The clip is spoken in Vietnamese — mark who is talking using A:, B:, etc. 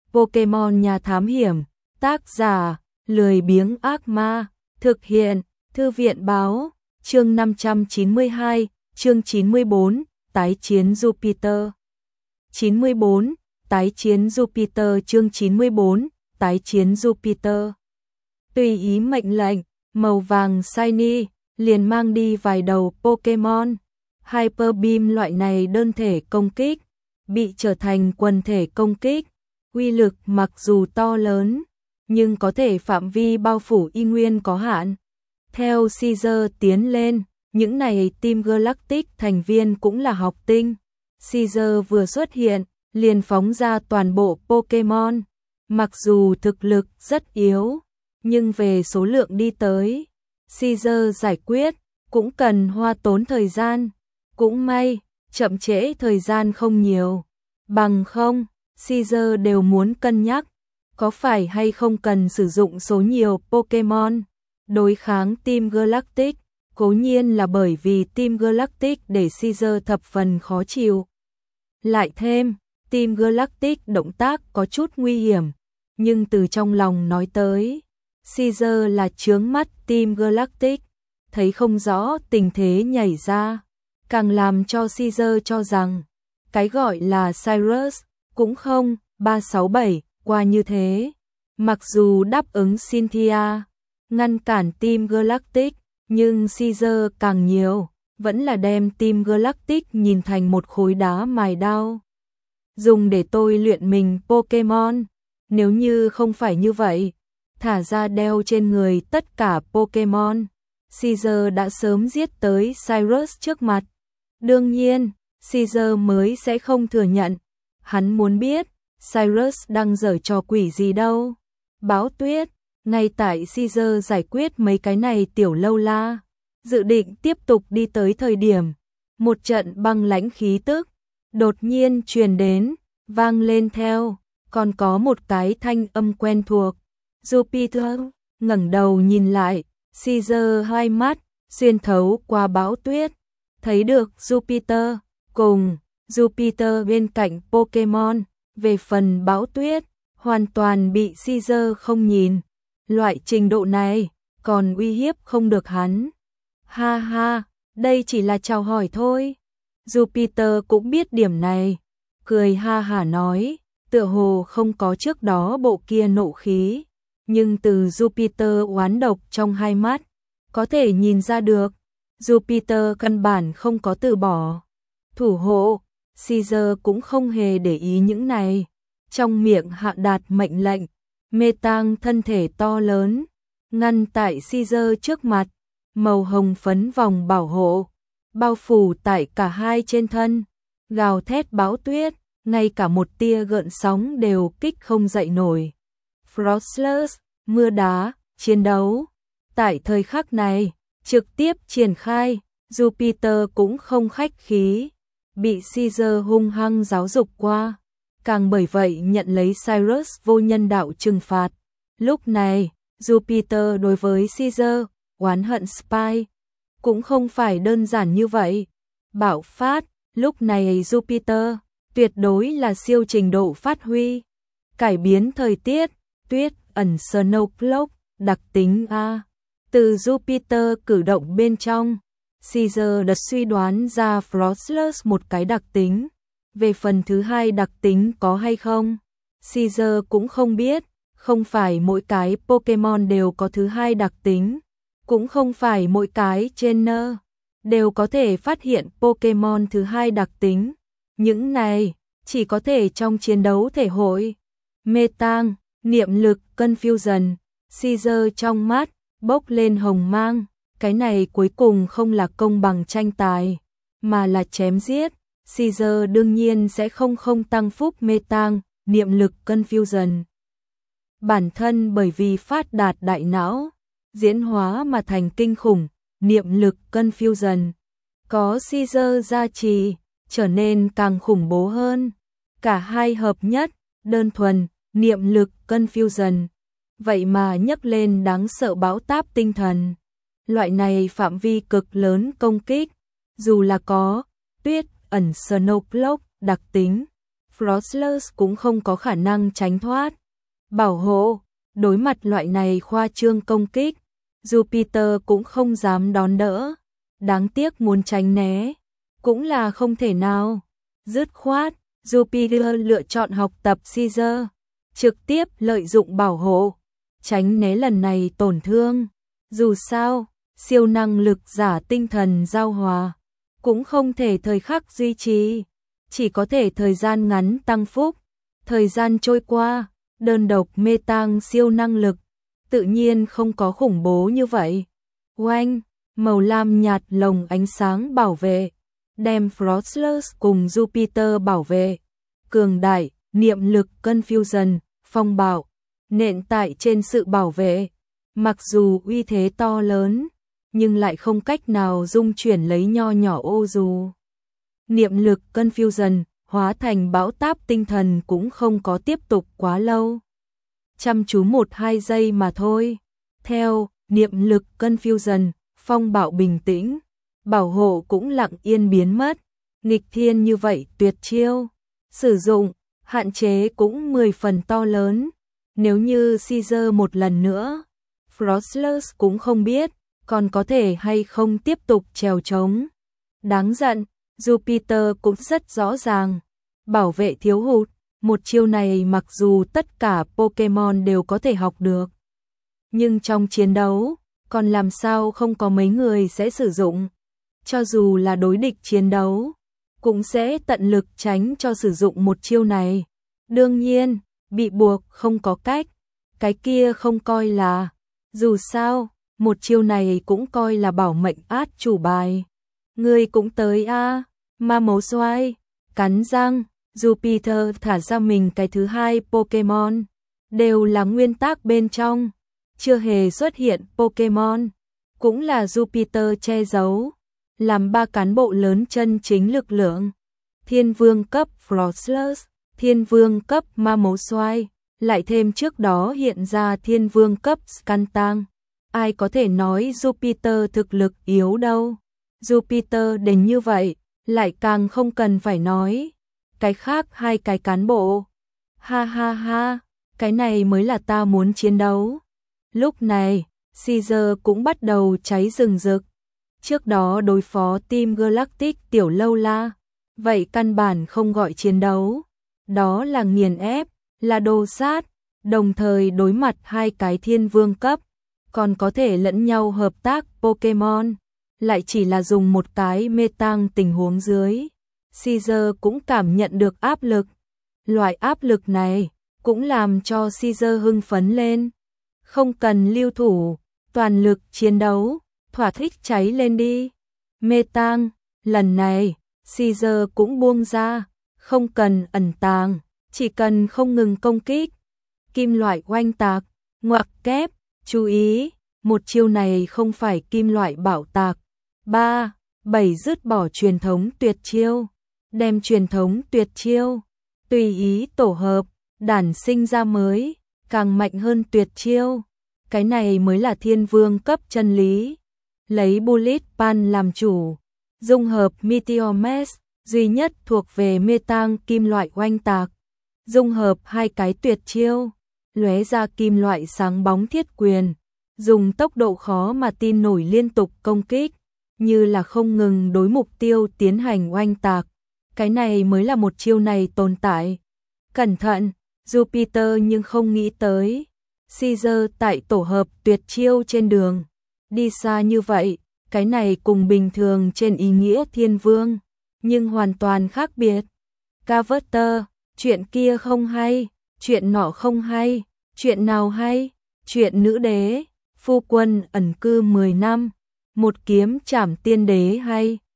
A: Pokemon Nhà Thám Hiểm, tác giả, lười biếng ác ma, thực hiện, Thư viện báo, chương 592, chương 94, tái chiến Jupiter. 94, tái chiến Jupiter chương 94, tái chiến Jupiter. Tùy ý mệnh lệnh, màu vàng shiny, liền mang đi vài đầu Pokemon. Hyper Beam loại này đơn thể công kích, bị trở thành quần thể công kích. Uy lực mặc dù to lớn, nhưng có thể phạm vi bao phủ y nguyên có hạn. Theo Caesar tiến lên, những này Team Galactic thành viên cũng là học tinh. Caesar vừa xuất hiện, liền phóng ra toàn bộ Pokemon. Mặc dù thực lực rất yếu, nhưng về số lượng đi tới, Caesar giải quyết, cũng cần hoa tốn thời gian. Cũng may, chậm trễ thời gian không nhiều. Bằng không, Caesar đều muốn cân nhắc, có phải hay không cần sử dụng số nhiều Pokemon đối kháng Team Galactic. Cố nhiên là bởi vì Team Galactic để Caesar thập phần khó chịu. Lại thêm, Team Galactic động tác có chút nguy hiểm, nhưng từ trong lòng nói tới, Caesar là chướng mắt Team Galactic, thấy không rõ tình thế nhảy ra, càng làm cho Caesar cho rằng, cái gọi là Cyrus, cũng không, 367, qua như thế. Mặc dù đáp ứng Cynthia, ngăn cản Team Galactic, nhưng Caesar càng nhiều, vẫn là đem Team Galactic nhìn thành một khối đá mài đao. Dùng để tôi luyện mình Pokemon, nếu như không phải như vậy, thả ra đeo trên người tất cả Pokemon, Caesar đã sớm giết tới Cyrus trước mặt. Đương nhiên, Caesar mới sẽ không thừa nhận. Hắn muốn biết, Cyrus đang giở trò quỷ gì đâu. Báo tuyết, ngay tại Caesar giải quyết mấy cái này tiểu lâu la, dự định tiếp tục đi tới thời điểm, một trận băng lãnh khí tức đột nhiên truyền đến, vang lên theo, còn có một cái thanh âm quen thuộc. Jupiter ngẩng đầu nhìn lại, Caesar hai mắt xuyên thấu qua bão tuyết, thấy được Jupiter cùng Jupiter bên cạnh Pokemon. Về phần bão tuyết, hoàn toàn bị Caesar không nhìn. Loại trình độ này, còn uy hiếp không được hắn. Ha ha, đây chỉ là chào hỏi thôi. Jupiter cũng biết điểm này. Cười ha hả nói, tựa hồ không có trước đó bộ kia nộ khí. Nhưng từ Jupiter oán độc trong hai mắt, có thể nhìn ra được. Jupiter căn bản không có từ bỏ. Thủ hộ, Caesar cũng không hề để ý những này. Trong miệng hạ đạt mệnh lệnh, mê tang thân thể to lớn, ngăn tại Caesar trước mặt, màu hồng phấn vòng bảo hộ, bao phủ tại cả hai trên thân, gào thét bão tuyết, ngay cả một tia gợn sóng đều kích không dậy nổi. Frostless, mưa đá, chiến đấu. Tại thời khắc này, trực tiếp triển khai, Jupiter cũng không khách khí, bị Caesar hung hăng giáo dục qua, càng bởi vậy nhận lấy Cyrus vô nhân đạo trừng phạt. Lúc này, Jupiter đối với Caesar, oán hận Spy, cũng không phải đơn giản như vậy. Bạo phát, lúc này Jupiter, tuyệt đối là siêu trình độ phát huy. Cải biến thời tiết, tuyết, ẩn Snowcloak, đặc tính A. Từ Jupiter cử động bên trong, Caesar đã suy đoán ra Frostless một cái đặc tính. Về phần thứ hai đặc tính có hay không, Caesar cũng không biết. Không phải mỗi cái Pokemon đều có thứ hai đặc tính, cũng không phải mỗi cái trainer đều có thể phát hiện Pokemon thứ hai đặc tính. Những này chỉ có thể trong chiến đấu thể hội. Mê tang, niệm lực, confusion, Caesar trong mắt bốc lên hồng mang. Cái này cuối cùng không là công bằng tranh tài, mà là chém giết. Caesar đương nhiên sẽ không tăng phúc mê tang, niệm lực, confusion. Bản thân bởi vì phát đạt đại não, diễn hóa mà thành kinh khủng, niệm lực, confusion. Có Caesar gia trì, trở nên càng khủng bố hơn. Cả hai hợp nhất, đơn thuần, niệm lực, confusion. Vậy mà nhấc lên đáng sợ bão táp tinh thần. Loại này phạm vi cực lớn công kích, dù là có tuyết, ẩn Snowcloak, đặc tính, Frostless cũng không có khả năng tránh thoát. Bảo hộ, đối mặt loại này khoa trương công kích, Jupiter cũng không dám đón đỡ. Đáng tiếc muốn tránh né, cũng là không thể nào. Dứt khoát, Jupiter lựa chọn học tập Caesar, trực tiếp lợi dụng bảo hộ, tránh né lần này tổn thương. Dù sao, siêu năng lực giả tinh thần giao hòa, cũng không thể thời khắc duy trì, chỉ có thể thời gian ngắn tăng phúc. Thời gian trôi qua, đơn độc mê tang siêu năng lực, tự nhiên không có khủng bố như vậy. Oanh, màu lam nhạt lồng ánh sáng bảo vệ, đem Frostless cùng Jupiter bảo vệ. Cường đại, niệm lực Confusion, phong bạo, nện tại trên sự bảo vệ. Mặc dù uy thế to lớn, nhưng lại không cách nào dung chuyển lấy nho nhỏ ô dù. Niệm lực Confusion hóa thành bão táp tinh thần cũng không có tiếp tục quá lâu. Chăm chú 1-2 giây mà thôi. Theo niệm lực Confusion, phong bạo bình tĩnh, bảo hộ cũng lặng yên biến mất. Nghịch thiên như vậy tuyệt chiêu, sử dụng, hạn chế cũng 10 phần to lớn. Nếu như Caesar một lần nữa, Frostless cũng không biết còn có thể hay không tiếp tục trèo trống. Đáng giận, Jupiter cũng rất rõ ràng, bảo vệ thiếu hụt, một chiêu này mặc dù tất cả Pokemon đều có thể học được, nhưng trong chiến đấu, còn làm sao không có mấy người sẽ sử dụng. Cho dù là đối địch chiến đấu, cũng sẽ tận lực tránh cho sử dụng một chiêu này. Đương nhiên, bị buộc không có cách, cái kia không coi là. Dù sao, một chiêu này cũng coi là bảo mệnh át chủ bài. Ngươi cũng tới a, ma mấu xoay, cắn răng, Jupiter thả ra mình cái thứ hai Pokemon, đều là nguyên tắc bên trong, chưa hề xuất hiện Pokemon, cũng là Jupiter che giấu, làm 3 cán bộ lớn chân chính lực lượng. Thiên vương cấp Frostless, thiên vương cấp ma mấu xoay, lại thêm trước đó hiện ra thiên vương cấp Skuntank. Ai có thể nói Jupiter thực lực yếu đâu. Jupiter đến như vậy, lại càng không cần phải nói. Cái khác 2 cái cán bộ. Ha ha ha, cái này mới là ta muốn chiến đấu. Lúc này, Caesar cũng bắt đầu cháy rừng rực. Trước đó đối phó Team Galactic tiểu lâu la, vậy căn bản không gọi chiến đấu. Đó là nghiền ép, là đồ sát, đồng thời đối mặt 2 cái thiên vương cấp, còn có thể lẫn nhau hợp tác Pokemon, lại chỉ là dùng một cái mê tang tình huống dưới. Caesar cũng cảm nhận được áp lực. Loại áp lực này cũng làm cho Caesar hưng phấn lên. Không cần lưu thủ, toàn lực chiến đấu, thỏa thích cháy lên đi. Mê tang, lần này, Caesar cũng buông ra, không cần ẩn tàng, chỉ cần không ngừng công kích. Kim loại oanh tạc, ngoặc kép, chú ý, một chiêu này không phải kim loại bạo tạc. 3-7 dứt bỏ truyền thống tuyệt chiêu, đem truyền thống tuyệt chiêu, tùy ý tổ hợp, đản sinh ra mới, càng mạnh hơn tuyệt chiêu. Cái này mới là thiên vương cấp chân lý. Lấy Bullet Pan làm chủ, dung hợp Meteor Mash, duy nhất thuộc về mê tang kim loại oanh tạc, dung hợp 2 cái tuyệt chiêu, lóe ra kim loại sáng bóng thiết quyền, dùng tốc độ khó mà tin nổi liên tục công kích, như là không ngừng đối mục tiêu tiến hành oanh tạc. Cái này mới là một chiêu này tồn tại. Cẩn thận, Jupiter nhưng không nghĩ tới. Caesar tại tổ hợp tuyệt chiêu trên đường, đi xa như vậy, cái này cùng bình thường trên ý nghĩa thiên vương, nhưng hoàn toàn khác biệt. Carver, chuyện kia không hay, chuyện nọ không hay, chuyện nào hay, chuyện nữ đế, phu quân ẩn cư 10 năm, một kiếm trảm tiên đế hay.